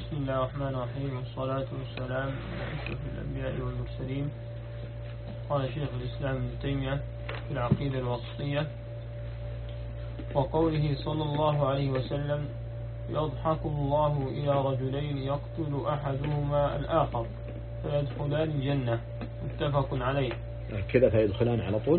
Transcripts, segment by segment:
بسم الله الرحمن الرحيم، والصلاة والسلام على أشرف الأنبياء والمرسلين. قال شيخ الإسلام ابن تيمية في العقيدة الوسطية: وقوله صلى الله عليه وسلم: يضحك الله إلى رجلين يقتل أحدهما الآخر فيدخلان الجنة، متفق عليه. كذا فيدخلان على طول،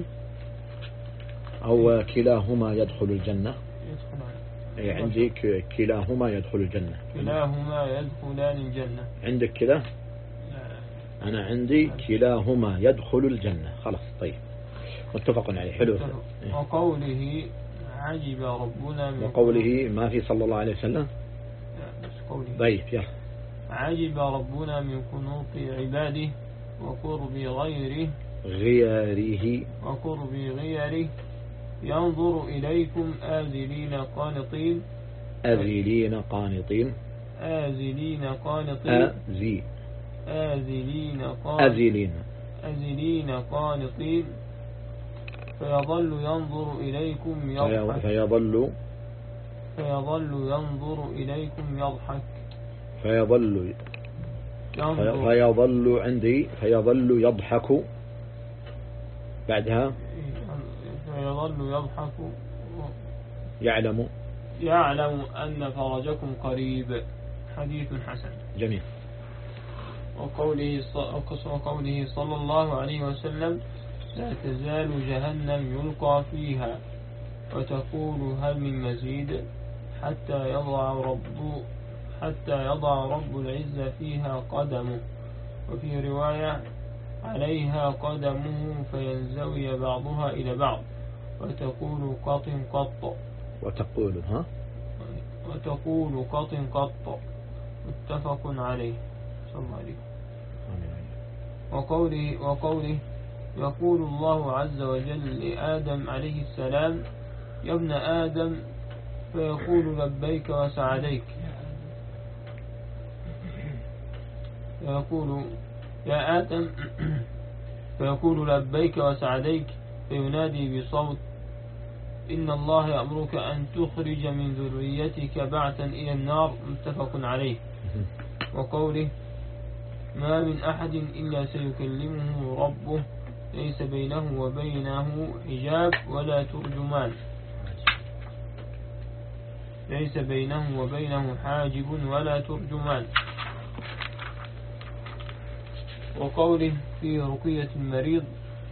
أو كلاهما يدخل الجنة؟ أي عندي كلاهما يدخل الجنة. كلاهما يدخلان الجنة عندك كذا؟ أنا عندي كلاهما يدخل الجنة. خلاص طيب، متفق عليه. حلو. وقوله عجب ربنا من وقوله ما في صلى الله عليه وسلم. طيب يلا. عجب ربنا من قنوط عباده وقرب غيره ينظر إليكم آذلين قانطين. آذلين قانطين. فيظل ينظر إليكم يضحك. فيظل عندي فيظل يضحك. بعدها فيظل يضحك يعلم أن فرجكم قريب. حديث حسن. جميل. وقوله صلى الله عليه وسلم: لا تزال جهنم يلقى فيها وتقول هل من مزيد حتى يضع رب العزة فيها قدمه. وفي رواية: عليها قدمه فينزوي بعضها إلى بعض وتقول قط قط. وتقول قط قط. متفق عليه. صلى الله عليه. وقوله يقول الله عز وجل لآدم عليه السلام: يا ابن آدم، فيقول لبيك وسعديك. يقول يا آدم، فيقول لبيك وسعديك، فينادي بصوت: إن الله يأمرك أن تخرج من ذريتك بعثا إلى النار. متفق عليه. وقوله: ما من أحد إلا سيكلمه ربه ليس بينه وبينه حجاب ولا ترجمان. ليس بينه وبينه حاجب ولا ترجمان. وقوله في رقية المريض: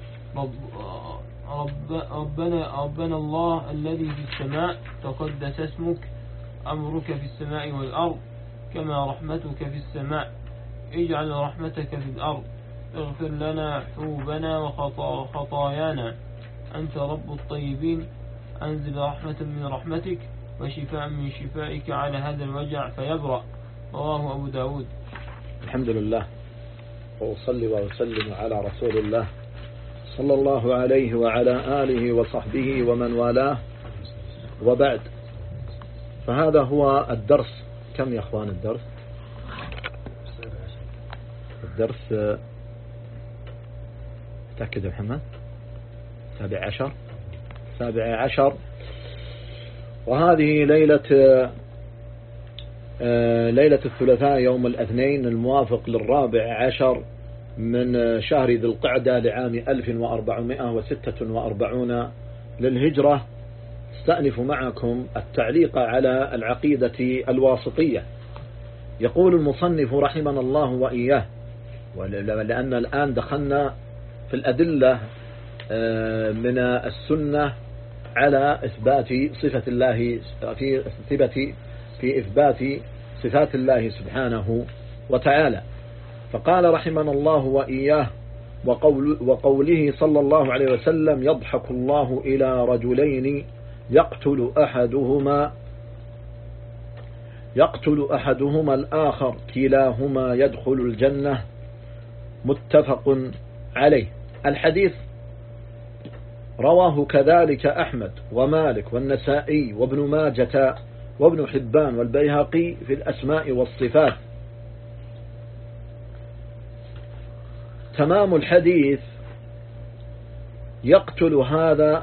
ربنا الله الذي في السماء تقدس اسمك، أمرك في السماء والأرض كما رحمتك في السماء، اجعل رحمتك في الأرض، اغفر لنا حوبنا وخطايانا، أنت رب الطيبين، أنزل رحمة من رحمتك وشفاء من شفائك على هذا الوجع فيبرأ. رواه أبو داود. الحمد لله، وأصلي وأسلم على رسول الله صلى الله عليه وعلى آله وصحبه ومن والاه، وبعد. فهذا هو الدرس. كم يا أخوان الدرس؟ تأكد محمد. 17. وهذه ليلة الثلاثاء يوم الاثنين الموافق 14 من شهر ذي القعدة لعام 1446 للهجرة. استأنف معكم التعليق على العقيدة الواسطية. يقول المصنف رحمنا الله وإياه، لأن الآن دخلنا في الأدلة من السنة على إثبات صفة الله، في إثبات صفات الله سبحانه وتعالى. فقال رحمنا الله وإياه: وقوله صلى الله عليه وسلم: يضحك الله إلى رجلين يقتل أحدهما الآخر كلاهما يدخل الجنة. متفق عليه. الحديث رواه كذلك أحمد ومالك والنسائي وابن ماجة وابن حبان والبيهقي في الأسماء والصفات. تمام الحديث: يقتل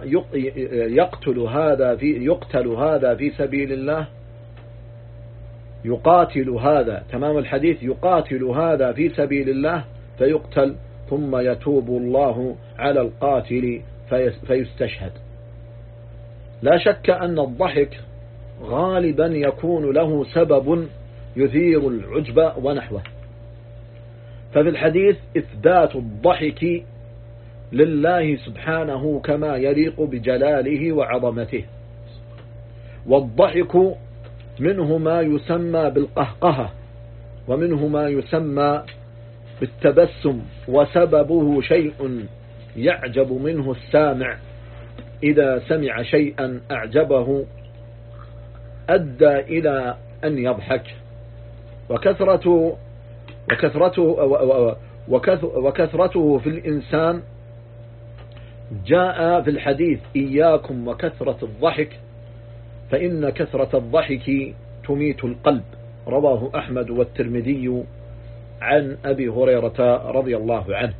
هذا في سبيل الله يقاتل هذا، تمام الحديث، يقاتل هذا في سبيل الله فيقتل، ثم يتوب الله على القاتل فيستشهد. لا شك أن الضحك غالبا يكون له سبب يثير العجب ونحوه، ففي الحديث إثبات الضحك لله سبحانه كما يليق بجلاله وعظمته. والضحك منه ما يسمى بالقهقهة، ومنه ما يسمى بالتبسم، وسببه شيء يعجب منه السامع إذا سمع شيئا أعجبه أدى إلى أن يضحك. وكثرته في الإنسان جاء في الحديث: إياكم وكثرة الضحك فإن كثرة الضحك تميت القلب. رواه أحمد والترمذي عن أبي هريرة رضي الله عنه.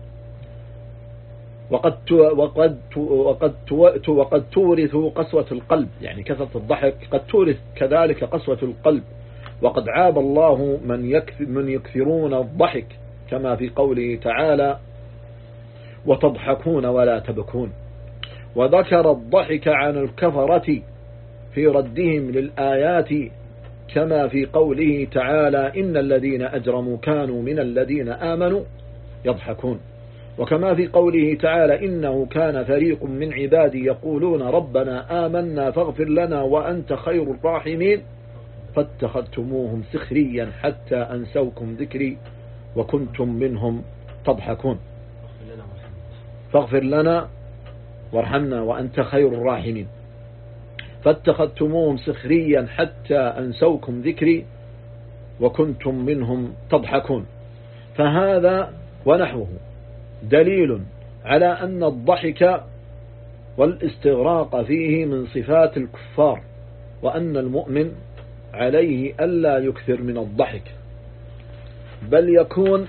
وقد تورث قسوة القلب، يعني كثرة الضحك قد تورث كذلك قسوة القلب. وقد عاب الله من يكثرون الضحك، كما في قوله تعالى: وتضحكون ولا تبكون. وذكر الضحك عن الكفرة في ردهم للآيات، كما في قوله تعالى: إن الذين أجرموا كانوا من الذين آمنوا يضحكون. وكما في قوله تعالى: إنه كان فريق من عبادي يقولون ربنا آمنا فاغفر لنا وأنت خير الراحمين فاتخذتموهم سخريا حتى أنسوكم ذكري وكنتم منهم تضحكون. فاغفر لنا وارحمنا وأنت خير الراحمين فاتخذتموهم سخريا حتى أنسوكم ذكري وكنتم منهم تضحكون. فهذا ونحوه دليل على أن الضحك والاستغراق فيه من صفات الكفار، وأن المؤمن عليه ألا يكثر من الضحك، بل يكون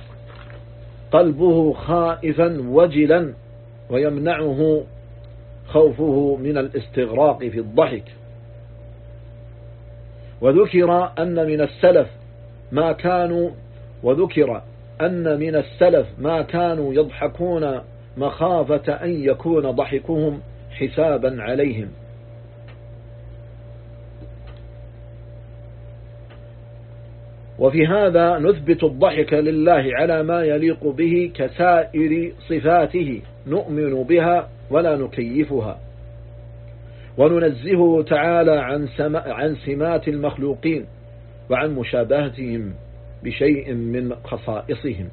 قلبه خائفا وجلا ويمنعه خوفه من الاستغراق في الضحك. وذكر أن من السلف ما كانوا يضحكون مخافة أن يكون ضحكهم حسابا عليهم. وفي هذا نثبت الضحك لله على ما يليق به كسائر صفاته، نؤمن بها ولا نكيفها، وننزهه تعالى عن سمات المخلوقين وعن مشابهتهم بشيء من خصائصهم.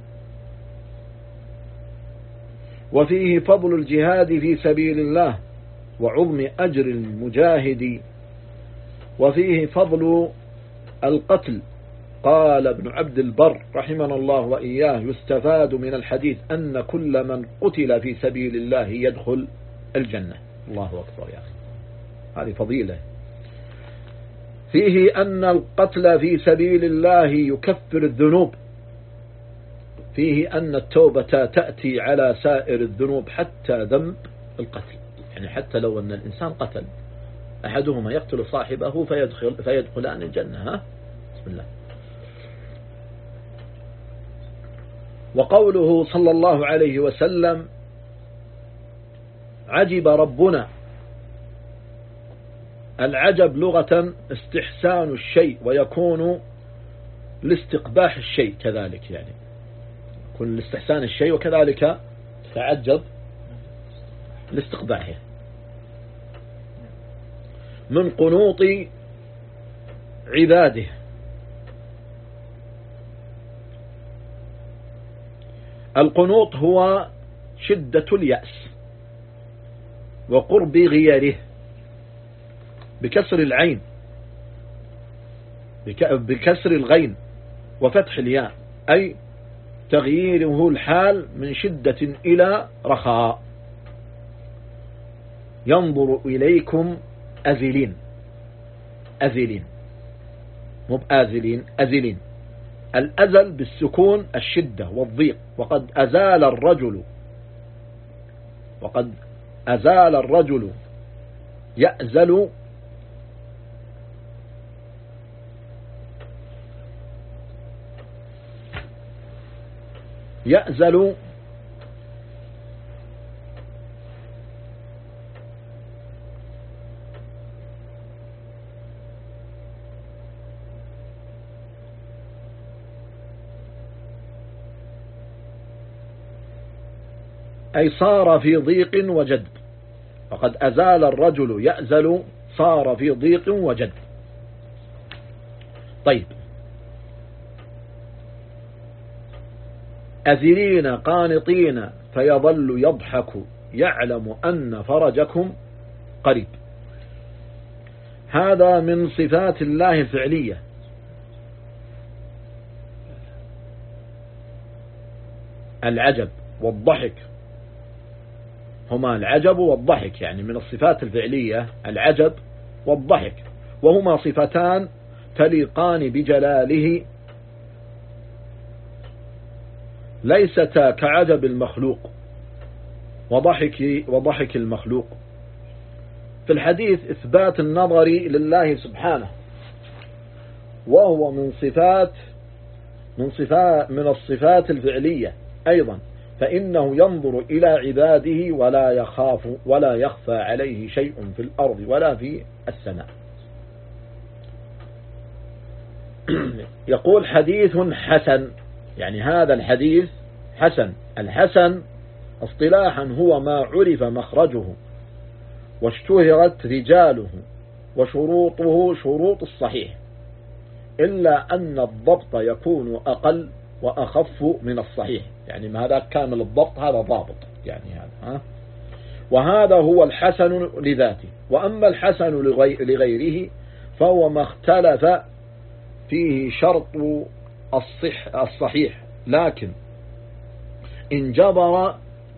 وفيه فضل الجهاد في سبيل الله وعظم أجر المجاهد، وفيه فضل القتل. قال ابن عبد البر رحمنا الله وإياه: يستفاد من الحديث أن كل من قتل في سبيل الله يدخل الجنة. الله أكبر يا أخي، هذه فضيلة. فيه أن القتل في سبيل الله يكفر الذنوب، فيه أن التوبة تأتي على سائر الذنوب حتى ذنب القتل، يعني حتى لو أن الإنسان قتل أحدهما يقتل صاحبه فيدخلان الجنة. بسم الله. وقوله صلى الله عليه وسلم: عجب ربنا. العجب لغة استحسان الشيء، ويكون لاستقباح الشيء كذلك، يعني يكون لاستحسان الشيء وكذلك تعجب لاستقباحه. من قنوط عباده. القنوط هو شدة اليأس وقرب غيره، بكسر العين، بكسر الغين وفتح الياء، أي تغييره الحال من شدة إلى رخاء. ينظر إليكم أذلين، أذلين مو بآذلين، أذلين. الأزل بالسكون الشدة والضيق. وقد أزال الرجل يأزل يأزل أي صار في ضيق وجد، فقد أزال الرجل يأزل، صار في ضيق وجد. طيب، أذلين قانطين فيظل يضحك يعلم أن فرجكم قريب. هذا من صفات الله الفعلية. العجب والضحك هما العجب والضحك، يعني من الصفات الفعلية العجب والضحك، وهما صفتان تليقان بجلاله، ليستا كعجب المخلوق وضحك المخلوق. في الحديث إثبات النظر لله سبحانه، وهو من الصفات الفعلية أيضا، فإنه ينظر إلى عباده ولا يخفى عليه شيء في الأرض ولا في السماء. يقول حديث حسن، يعني هذا الحديث حسن. الحسن اصطلاحا هو ما عرف مخرجه واشتهرت رجاله وشروطه شروط الصحيح، إلا أن الضبط يكون أقل وأخف من الصحيح، يعني ما هذا كامل الضبط، هذا ضابط يعني هذا وهذا هو الحسن لذاته. وأما الحسن لغيره فهو ما اختلف فيه شرط الصحيح، لكن انجبر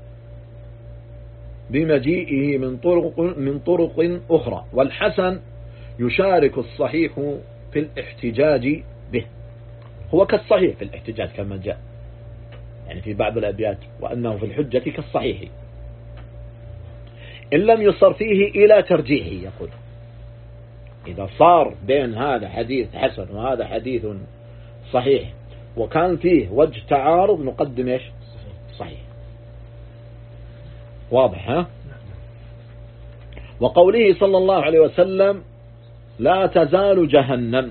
بمجيئه من طرق أخرى. والحسن يشارك الصحيح في الاحتجاج به، هو كالصحيح في الاحتجاج كما جاء يعني في بعض الأبيات، وأنه في الحجة كالصحيح إن لم يصر فيه إلى ترجيحه. يقول إذا صار بين هذا حديث حسن وهذا حديث صحيح وكان فيه وجه تعارض نقدم إيش؟ صحيح. واضح ها؟ وقوله صلى الله عليه وسلم لا تزال جهنم،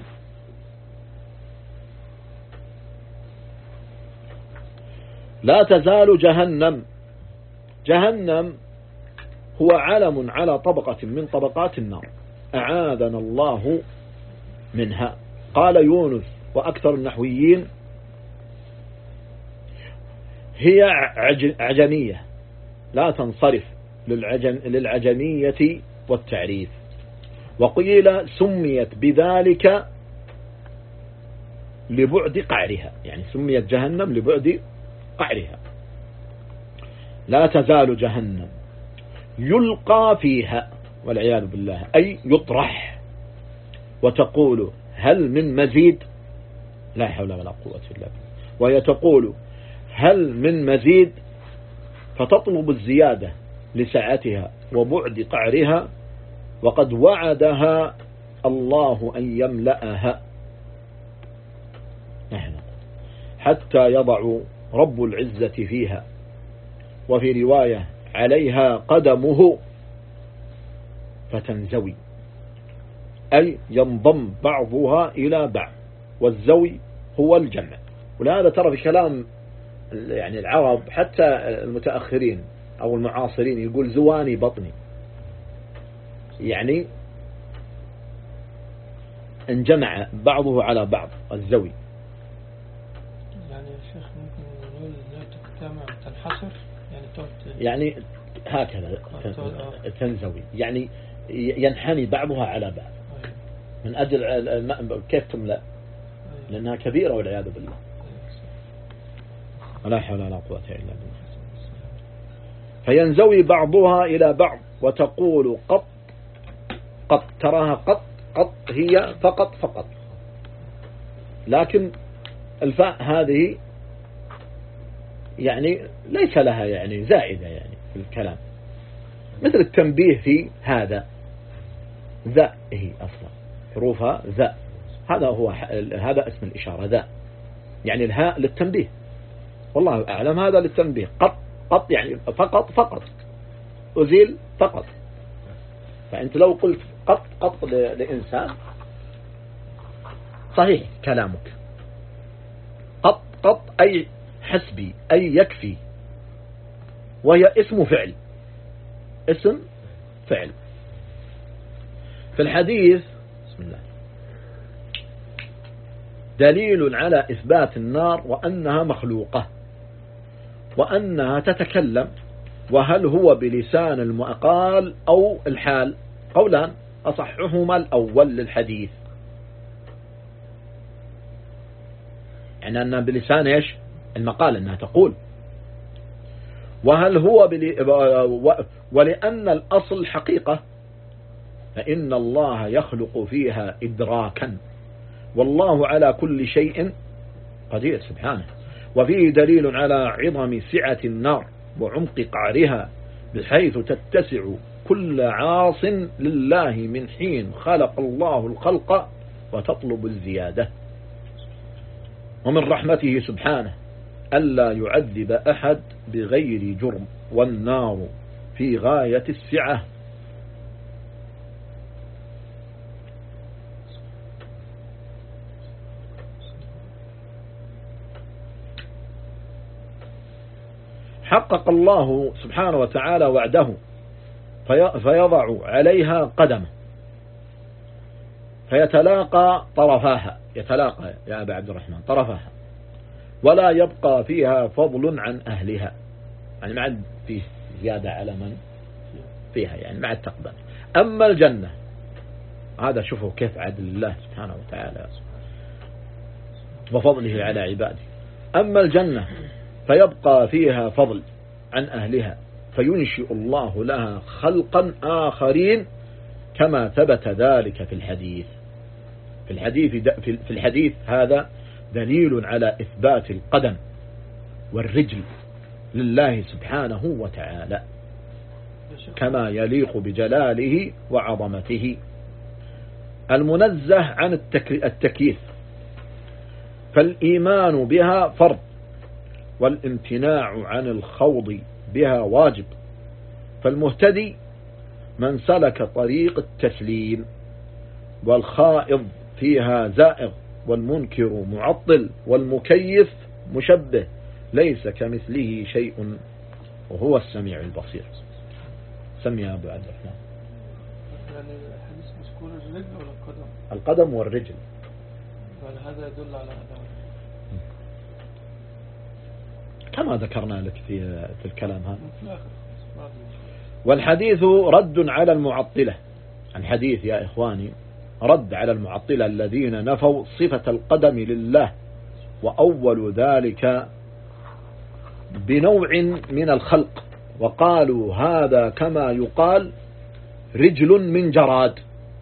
لا تزال جهنم. جهنم هو علم على طبقة من طبقات النار، أعاذنا الله منها. قال يونس وأكثر النحويين هي عجمية لا تنصرف للعجمية والتعريف. وقيل سميت بذلك لبعد قعرها، يعني سميت جهنم لبعد قعرها. لا تزال جهنم يلقى فيها والعياذ بالله، أي يطرح، وتقول هل من مزيد، لا حول ولا قوة إلا بالله، وهي تقول هل من مزيد، فتطلب الزيادة لسعتها وبعد قعرها، وقد وعدها الله أن يملأها حتى يضع رب العزة فيها. وفي رواية عليها قدمه فتنزوي، أي ينضم بعضها إلى بعض، والزوي هو الجمع. ولهذا ترى في كلام يعني العرب حتى المتأخرين أو المعاصرين يقول زواني بطني، يعني انجمع بعضه على بعض، الزوي. يعني يا شيخ ممكن نقول لا تجتمع تنحصر، يعني هكذا تنزوي، يعني ينحني بعضها على بعض من أجل كيف تملأ، لأنها كبيرة والعياذ بالله. ولا حول ولا قوة إلا بالله. فينزوي بعضها إلى بعض وتقول قط قط، تراها قط قط، هي فقط، لكن الفاء هذه يعني ليس لها يعني زائدة يعني في الكلام، مثل التنبيه في هذا، ذا هي أصلا حروفها ذا، هذا اسم الإشارة ذا، يعني الهاء للتنبيه، والله أعلم، هذا للتنبيه. قط يعني فقط أزيل فقط. فأنت لو قلت قط لإنسان صحيح كلامك، قط أي حسبي أي يكفي، وهي اسم فعل. في الحديث بسم الله دليل على إثبات النار وأنها مخلوقة وأنها تتكلم، وهل هو بلسان المقال أو الحال؟ قولان، أصحهما الأول للحديث، يعني أنها بلسان إيش؟ المقال، أنها تقول. وهل هو ولأن الأصل حقيقة، فإن الله يخلق فيها إدراكا، والله على كل شيء قدير سبحانه. وفيه دليل على عظم سعة النار وعمق قعرها، بحيث تتسع كل عاص لله من حين خلق الله الخلق وتطلب الزيادة. ومن رحمته سبحانه ألا يعذب أحد بغير جرم، والنار في غاية السعة. حقق الله سبحانه وتعالى وعده فيضع عليها قدمه فيتلاقى طرفاها، يتلاقى يا أبا عبد الرحمن طرفاها، ولا يبقى فيها فضل عن أهلها، يعني ما عاد فيه زيادة على من فيها، يعني ما عاد تقبل. أما الجنة، هذا شوفوا كيف عدل الله سبحانه وتعالى وفضله على عباده. أما الجنة فيبقى فيها فضل عن أهلها، فينشئ الله لها خلقا آخرين، كما ثبت ذلك في الحديث. في الحديث هذا دليل على إثبات القدم والرجل لله سبحانه وتعالى كما يليق بجلاله وعظمته، المنزه عن التكييف. فالإيمان بها فرض، والامتناع عن الخوض بها واجب. فالمهتدي من سلك طريق التسليم، والخائض فيها زائغ، والمنكر معطل، والمكيف مشبه، ليس كمثله شيء وهو السميع البصير. سمي يا أبو عبد الرحمن. يعني الحديث مذكور الرجل ولا القدم؟ القدم والرجل. يعني هذا يدل على هذا كما ذكرنا لك في الكلام هذا. والحديث رد على المعطلة. الحديث يا إخواني رد على المعطلة الذين نفوا صفة القدم لله، وأول ذلك بنوع من الخلق، وقالوا هذا كما يقال رجل من جراد.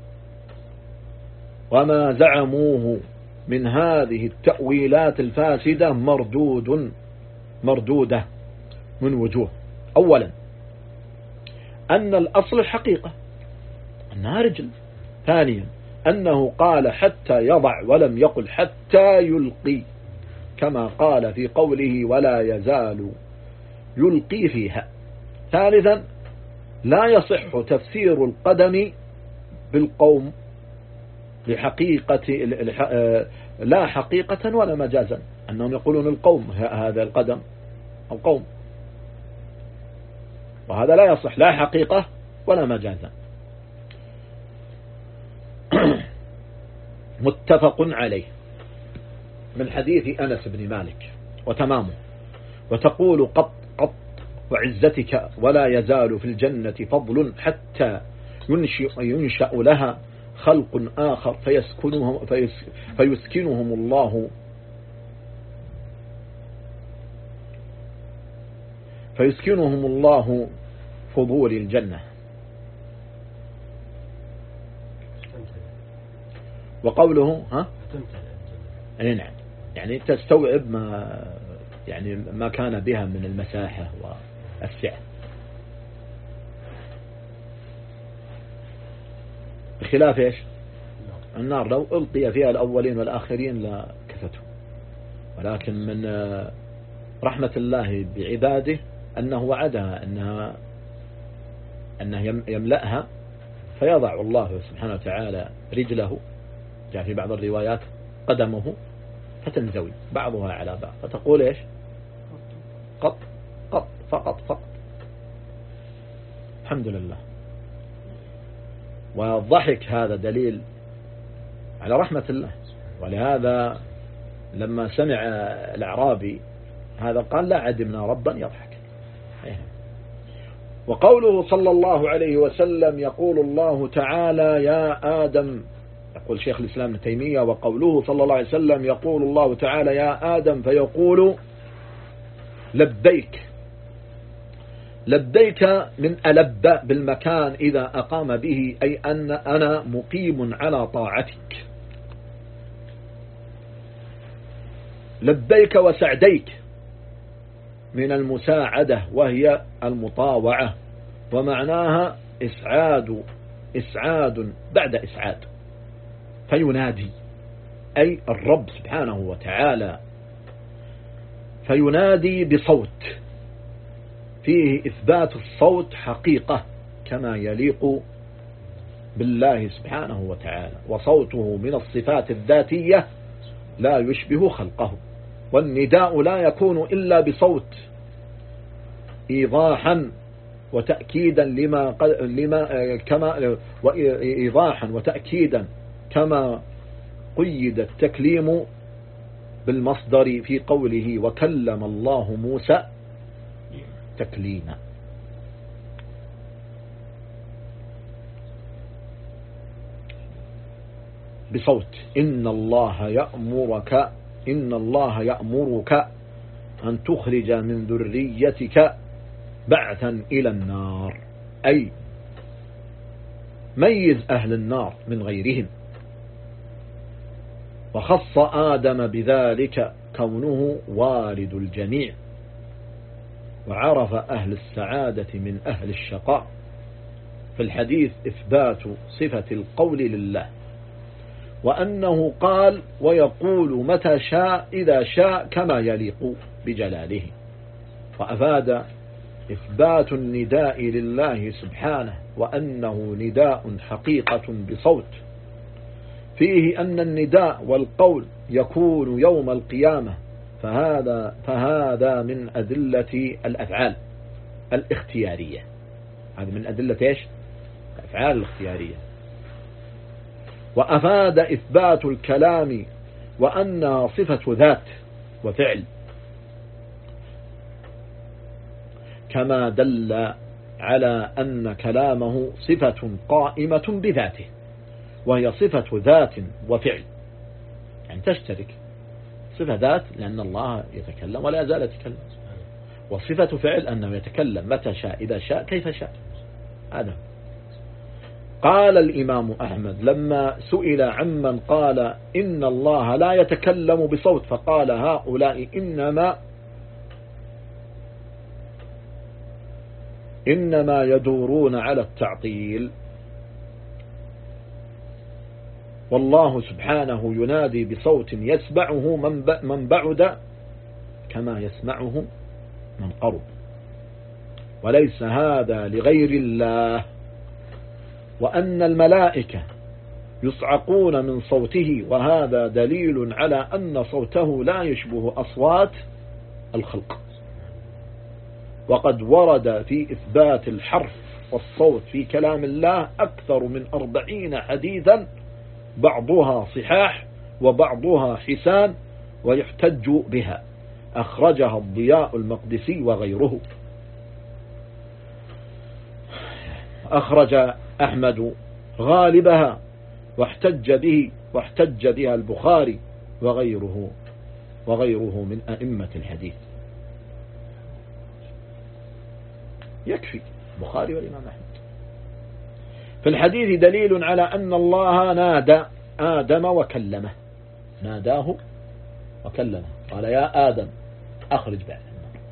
وما زعموه من هذه التأويلات الفاسدة مردودة من وجوه. أولا أن الأصل الحقيقة أنها رجل. ثانيا أنه قال حتى يضع ولم يقل حتى يلقي، كما قال في قوله ولا يزال يلقي فيها. ثالثا لا يصح تفسير القدم بالقوم لحقيقة لا حقيقة ولا مجازا، أنهم يقولون القوم هذا القدم أو قوم، وهذا لا يصح لا حقيقة ولا مجازا. متفق عليه من حديث أنس بن مالك وتمامه. وتقول قط وعزتك ولا يزال في الجنة فضل حتى ينشأ لها خلق آخر فيسكنهم الله فضول الجنة. وقوله أي نعم، يعني تستوعب ما كان بها من المساحة والسعة، بخلاف إيش النار لو ألقي فيها الأولين والآخرين لكفتهم، ولكن من رحمة الله بعباده أنه وعدها أنه يملأها، فيضع الله سبحانه وتعالى رجله، جاء في بعض الروايات قدمه، فتنزوي بعضها على بعض، فتقول إيش؟ قط قط فقط فقط. الحمد لله. والضحك هذا دليل على رحمة الله، ولهذا لما سمع الأعرابي هذا قال لا عدمنا ربا يضحك. وقوله صلى الله عليه وسلم يقول الله تعالى يا آدم، يقول شيخ الإسلام ابن تيمية، وقوله صلى الله عليه وسلم يقول الله تعالى يا آدم فيقول لبيك. لبيك من ألب بالمكان إذا أقام به، أي أن أنا مقيم على طاعتك. لبيك وسعديك من المساعدة وهي المطاوعة، ومعناها إسعاد بعد إسعاد. فينادي أي الرب سبحانه وتعالى، فينادي بصوت فيه إثبات الصوت حقيقة كما يليق بالله سبحانه وتعالى، وصوته من الصفات الذاتية لا يشبه خلقه. والنداء لا يكون إلا بصوت إيضاحا وتأكيدا كما قيد التكليم بالمصدر في قوله وكلم الله موسى تكليما. بصوت إن الله يأمرك أن تخرج من ذريتك بعثا إلى النار، أي ميز أهل النار من غيرهم. وخص آدم بذلك كونه والد الجميع، وعرف أهل السعادة من أهل الشقاء. في الحديث إثبات صفة القول لله، وأنه قال ويقول متى شاء إذا شاء كما يليق بجلاله. وأفاد إثبات النداء لله سبحانه، وأنه نداء حقيقة بصوت، فيه أن النداء والقول يكون يوم القيامة، فهذا من أدلة الأفعال الاختيارية. هذا من أدلة إيش؟ الأفعال الاختيارية. وأفاد إثبات الكلام وأنها صفة ذات وفعل، كما دل على أن كلامه صفة قائمة بذاته، وهي صفة ذات وفعل، يعني تشترك. صفة ذات لأن الله يتكلم ولا يزال يتكلم، وصفة فعل أنه يتكلم متى شاء إذا شاء كيف شاء. هذا قال الإمام أحمد لما سئل عمن قال إن الله لا يتكلم بصوت، فقال هؤلاء إنما يدورون على التعطيل، والله سبحانه ينادي بصوت يسمعه من بعد كما يسمعه من قرب، وليس هذا لغير الله. وأن الملائكة يصعقون من صوته، وهذا دليل على أن صوته لا يشبه أصوات الخلق. وقد ورد في إثبات الحرف والصوت في كلام الله أكثر من 40 حديثا، بعضها صحاح وبعضها حسان، ويحتج بها. أخرجها الضياء المقدسي وغيره. أخرج أحمد غالبها واحتج بها البخاري وغيره من أئمة الحديث. يكفي البخاري والإمام أحمد. في الحديث دليل على أن الله نادى آدم وكلمه، ناداه وكلمه، قال يا آدم أخرج بعد النار،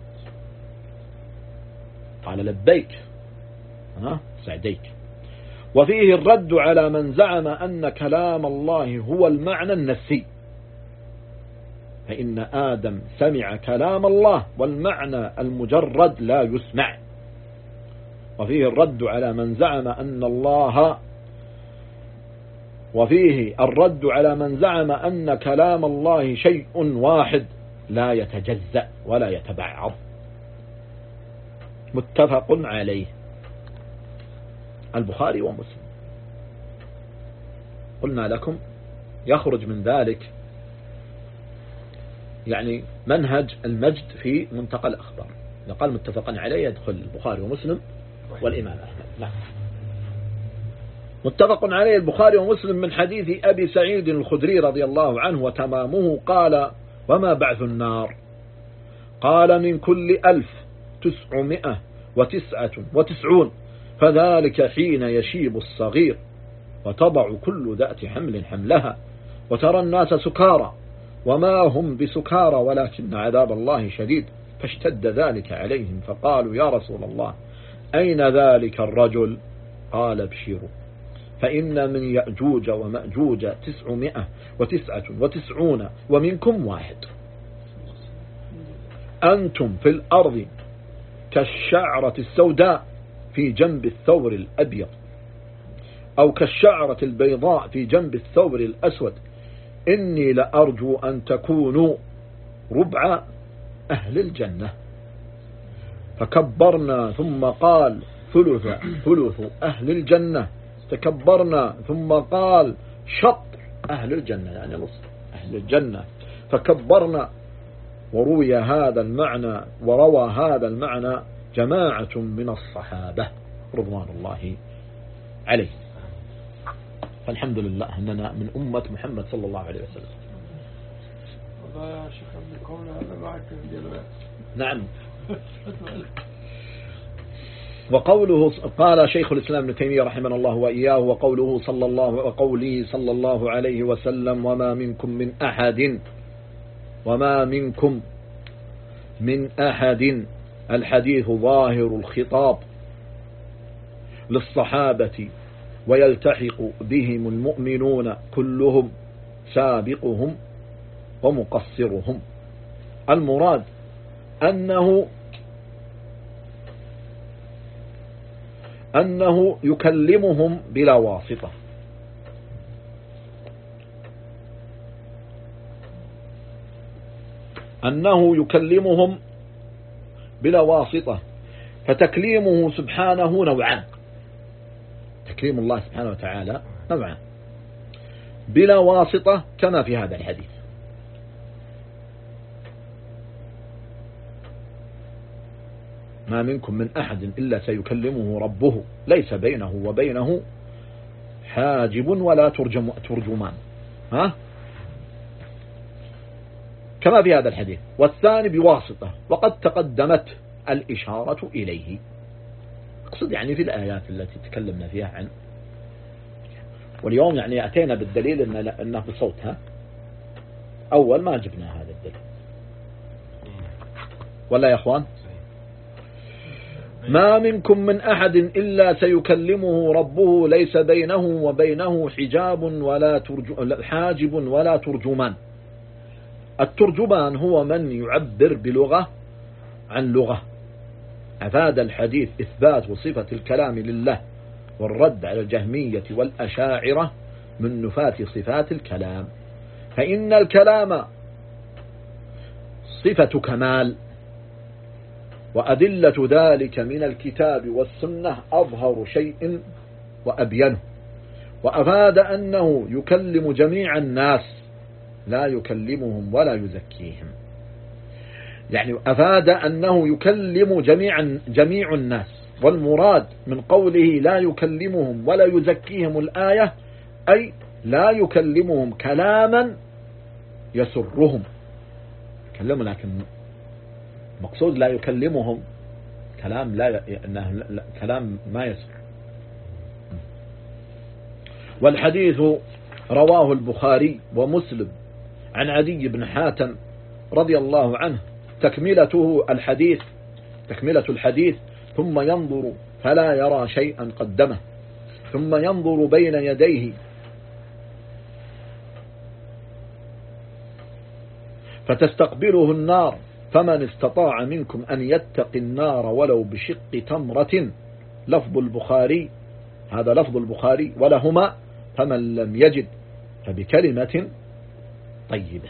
قال لبيك سعديك. وفيه الرد على من زعم أن كلام الله هو المعنى النفسي، فإن آدم سمع كلام الله والمعنى المجرد لا يسمع. وفيه الرد على من زعم أن الله أن كلام الله شيء واحد لا يتجزأ ولا يتبعض. متفق عليه البخاري ومسلم. قلنا لكم يخرج من ذلك يعني منهج المجد في منتقى الأخبار. إذا قال متفق عليه يدخل البخاري ومسلم والإمام أحمد. نعم. متفق عليه البخاري ومسلم من حديث أبي سعيد الخدري رضي الله عنه وتمامه قال: وما بعث النار؟ قال: من كل 1999 فذلك حين يشيب الصغير وتضع كل ذات حمل حملها وترى الناس سكارى وما هم بسكارى ولكن عذاب الله شديد. فاشتد ذلك عليهم فقالوا: يا رسول الله أين ذلك الرجل؟ قال: ابشروا فإن من يأجوج ومأجوج 999 ومنكم واحد. أنتم في الأرض كالشعرة السوداء في جنب الثور الأبيض أو كالشعرة البيضاء في جنب الثور الأسود. إني لأرجو أن تكونوا ربع أهل الجنة. فكبرنا ثم قال: ثلث أهل الجنة. تكبرنا ثم قال: شطر أهل الجنة، يعني نصف أهل الجنة. فكبرنا. وروى هذا المعنى جماعة من الصحابة رضوان الله عليه. فالحمد لله أننا من أمة محمد صلى الله عليه وسلم. نعم. وقوله قال شيخ الإسلام ابن تيمية رحمه الله وإياه: وقوله صلى الله عليه وسلم: وما منكم من أحد. الحديث ظاهر الخطاب للصحابة ويلتحق بهم المؤمنون كلهم سابقهم ومقصرهم. المراد أنه يكلمهم بلا واسطة. فتكليمه سبحانه نوعان. تكليم الله سبحانه وتعالى نوعان: بلا واسطة كما في هذا الحديث، ما منكم من أحد إلا سيكلمه ربه ليس بينه وبينه حاجب ولا ترجمان، كما في هذا الحديث. والثاني بواسطة، وقد تقدمت الإشارة إليه. أقصد يعني في الآيات التي تكلمنا فيها عنه. واليوم يعني أتينا بالدليل أنه بصوتها. أول ما جبنا هذا الدليل، ولا يا أخوان؟ ما منكم من أحد إلا سيكلمه ربه ليس بينه وبينه حاجب ولا ترجمان. الترجمان هو من يعبر بلغة عن لغة. أفاد الحديث إثبات صفة الكلام لله والرد على الجهمية والأشاعرة من نفاة صفات الكلام، فإن الكلام صفة كمال، وأدلة ذلك من الكتاب والسنة أظهر شيء وأبينه. وأفاد أنه يكلم جميع الناس لا يكلمهم ولا يزكيهم. يعني أفاد أنه يكلم جميع الناس، والمراد من قوله لا يكلمهم ولا يزكيهم الآية أي لا يكلمهم كلاما يسرهم. يكلموا لكن مقصود لا يكلمهم كلام كلام ما يسر. والحديث رواه البخاري ومسلم عن عدي بن حاتم رضي الله عنه. تكملة الحديث: ثم ينظر فلا يرى شيئا قدمه، ثم ينظر بين يديه فتستقبله النار، فمن استطاع منكم أن يتقي النار ولو بشق تمرة. لفظ البخاري، هذا لفظ البخاري ولهما: فمن لم يجد فبكلمة طيبة.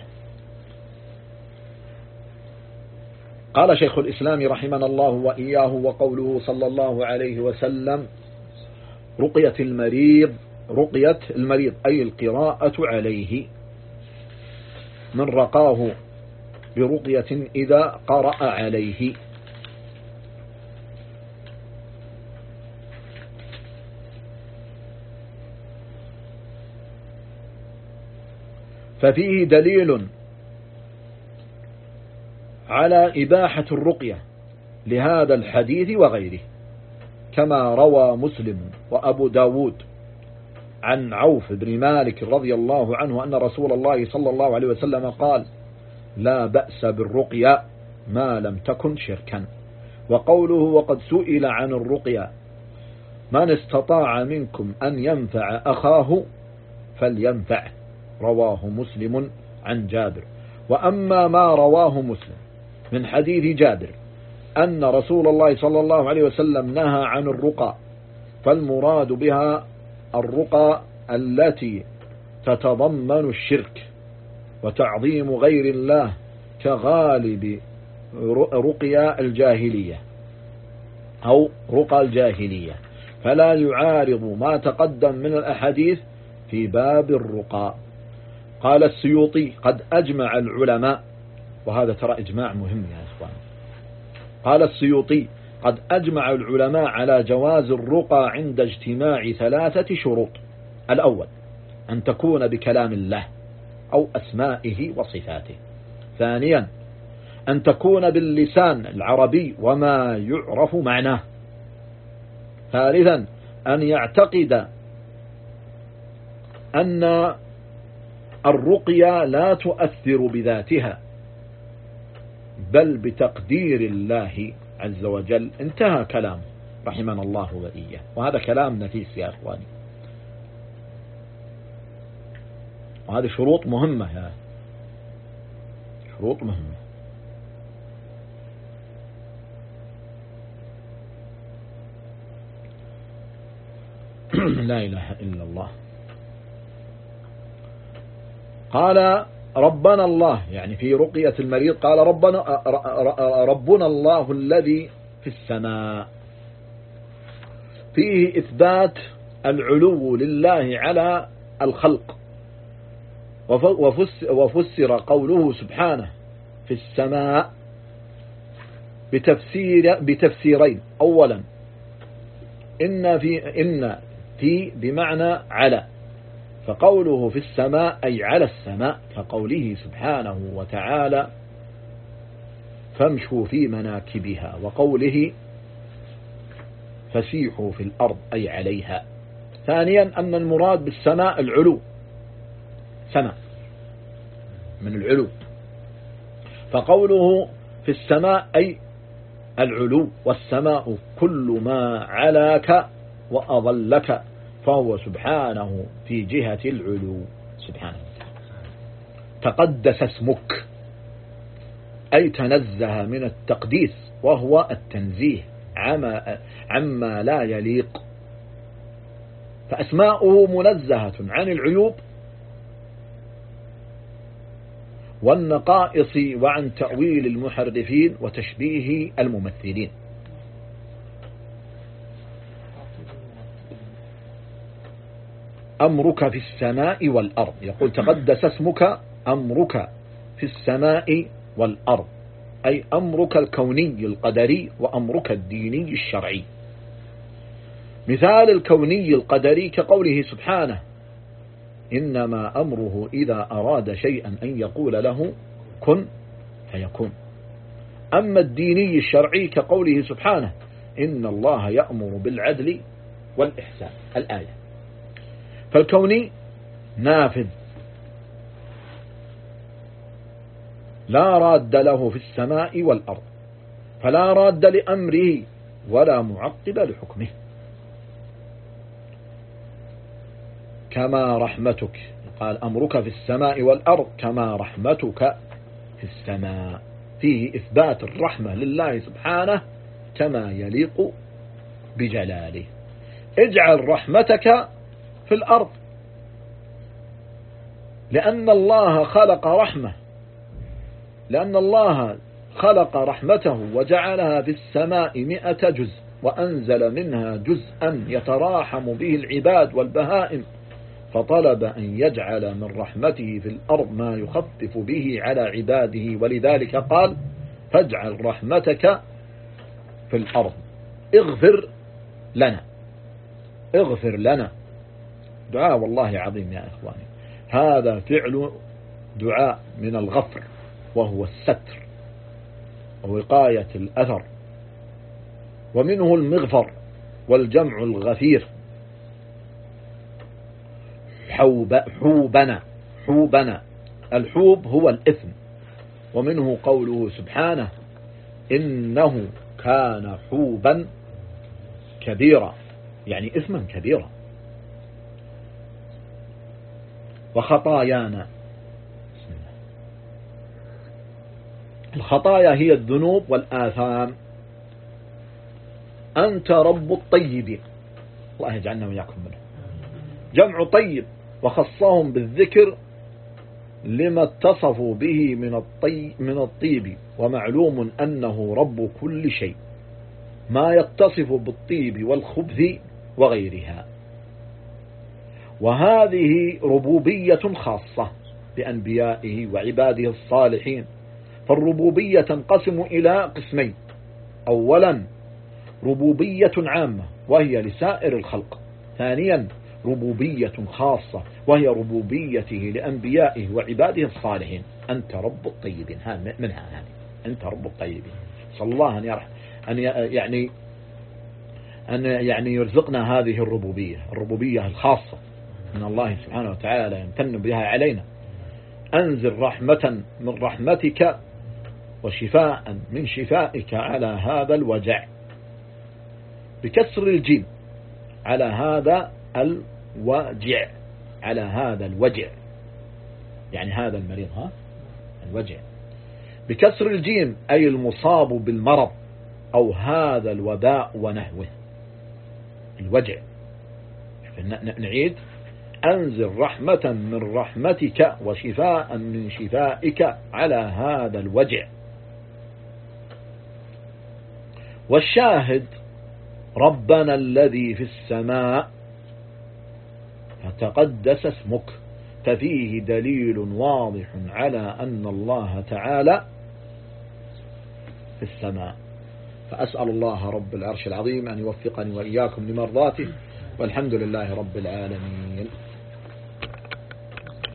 قال شيخ الإسلام رحمنا الله وإياه: وقوله صلى الله عليه وسلم: رقية المريض أي القراءة عليه، من رقاه برقية إذا قرأ عليه. ففيه دليل على إباحة الرقية لهذا الحديث وغيره، كما روى مسلم وأبو داود عن عوف بن مالك رضي الله عنه أن رسول الله صلى الله عليه وسلم قال: لا بأس بالرقية ما لم تكن شركا. وقوله: وقد سئل عن الرقية من استطاع منكم أن ينفع أخاه فلينفع، رواه مسلم عن جابر. وأما ما رواه مسلم من حديث جابر أن رسول الله صلى الله عليه وسلم نهى عن الرقى، فالمراد بها الرقى التي تتضمن الشرك وتعظيم غير الله، كغالب رقيا الجاهلية أو رقى الجاهلية، فلا يعارض ما تقدم من الأحاديث في باب الرقى. قال السيوطي: قد أجمع العلماء، وهذا ترى إجماع مهم يا إخوان. قال السيوطي: قد أجمع العلماء على جواز الرقى عند اجتماع 3 شروط: الأول أن تكون بكلام الله أو أسمائه وصفاته. ثانيا أن تكون باللسان العربي وما يعرف معناه. ثالثا أن يعتقد أن الرقية لا تؤثر بذاتها بل بتقدير الله عز وجل. انتهى كلامه رحمنا الله وإياه، وهذا كلام نفيس يا أخواني، وهذه شروط مهمة، يا شروط مهمة. لا إله إلا الله. قال: ربنا الله، يعني في رقية المريض قال: ربنا الله الذي في السماء. فيه إثبات العلو لله على الخلق، وفسر قوله سبحانه في السماء بتفسيرين: أولا إن في بمعنى على، فقوله في السماء أي على السماء، كقوله سبحانه وتعالى: فامشوا في مناكبها، وقوله فسيحوا في الأرض أي عليها. ثانيا أن المراد بالسماء العلو، سماء من العلو، فقوله في السماء أي العلو، والسماء كل ما علاك وأضلك، فهو سبحانه في جهة العلو سبحانه. تقدس اسمك أي تنزه من التقديس، وهو التنزيه عما لا يليق، فأسماؤه منزهة عن العيوب والنقائص وعن تأويل المحرفين وتشبيه الممثلين. أمرك في السماء والأرض، يقول تقدس اسمك أمرك في السماء والأرض، أي أمرك الكوني القدري وأمرك الديني الشرعي. مثال الكوني القدري كقوله سبحانه: إنما أمره إذا أراد شيئا أن يقول له كن فيكون. أما الديني الشرعي كقوله سبحانه: إن الله يأمر بالعدل والإحسان، الآية. فالكوني نافذ لا راد له في السماء والأرض، فلا راد لأمره ولا معقب لحكمه. كما رحمتك، قال أمرك في السماء والأرض كما رحمتك في السماء، فيه إثبات الرحمة لله سبحانه كما يليق بجلاله. اجعل رحمتك في الأرض، لأن الله خلق رحمة، لأن الله خلق رحمته وجعلها في السماء 100 جزء، وأنزل منها جزءا يتراحم به العباد والبهائم، فطلب أن يجعل من رحمته في الأرض ما يخفف به على عباده، ولذلك قال فاجعل رحمتك في الأرض. اغفر لنا، اغفر لنا. دعاء والله عظيم يا إخواني، هذا فعل دعاء من الغفر، وهو الستر ووقاية الأثر، ومنه المغفر والجمع الغفير. حوبنا، حوبنا، الحوب هو الإثم، ومنه قوله سبحانه إنه كان حوبا كبيرا، يعني إثما كبيرا. وخطايانا، الخطايا هي الذنوب والآثام. أنت رب الطيبين، الله يجعلنا وياكم منه. جمع طيب، وخصهم بالذكر لما اتصفوا به من الطيب، ومعلوم أنه رب كل شيء، ما يتصف بالطيب والخبث وغيرها. وهذه ربوبية خاصة بأنبيائه وعباده الصالحين. فالربوبية تنقسم إلى قسمين: أولا ربوبية عامة وهي لسائر الخلق، ثانيا ربوبية خاصة وهي ربوبيته لأنبيائه وعباده الصالحين. أنت رب الطيبين، منها هذه، أنت رب الطيبين. صلى الله أن يعني يرزقنا هذه الربوبية الخاصة من الله سبحانه وتعالى، يمتن بها علينا. أنزل رحمة من رحمتك وشفاء من شفائك على هذا الوجع، بكسر الجيم، على هذا الوجع، على هذا الوجع، يعني هذا المريض، الوجع، بكسر الجيم أي المصاب بالمرض أو هذا الوباء ونحوه، الوجع. نعيد: أنزل رحمة من رحمتك وشفاء من شفائك على هذا الوجع. والشاهد ربنا الذي في السماء فتقدس اسمك، ففيه دليل واضح على أن الله تعالى في السماء. فأسأل الله رب العرش العظيم أن يوفقني وإياكم لمرضاته، والحمد لله رب العالمين.